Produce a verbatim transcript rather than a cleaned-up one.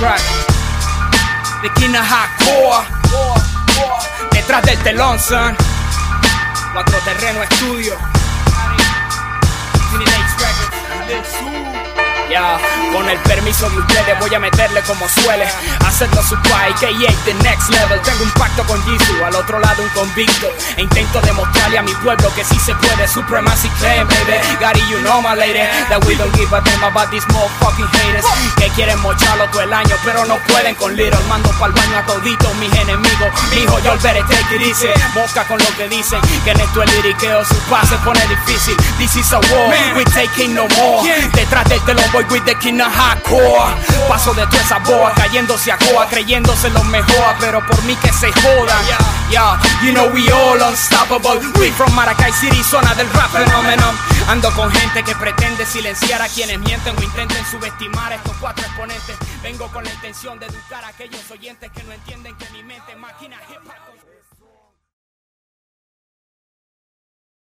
track. The King of Hardcore. Detrás del telón, son Cuatro Terreno Estudio. Yeah, con el permiso de ustedes voy a meterle como suele hacerlo su pai, que yeah, the next level. Tengo un pacto con Jesus, al otro lado un convicto, e intento demostrarle a mi pueblo que sí se puede. Supremacy claim, baby. Gary, you know my lady, that we don't give a damn about these motherfucking haters, que quieren mocharlo todo el año pero no pueden con Little. Mando pa'l baño a toditos mis enemigos. Mijo, yo better take it easy. Mosca con lo que dicen, que en esto el liriqueo su paz se pone difícil. This is a war, we taking no more. Detrás del telón voy with the King of Hardcore. Paso de toda esa boa, cayéndose a coa, creyéndose los mejor, pero por mí que se jodan. Yeah, you know we all unstoppable. We from Maracay City, zona del rap phenomenon. Ando con gente que pretende silenciar a quienes mienten o intenten subestimar a estos cuatro exponentes. Vengo con la intención de educar a aquellos oyentes que no entienden que mi mente es máquina hip hop.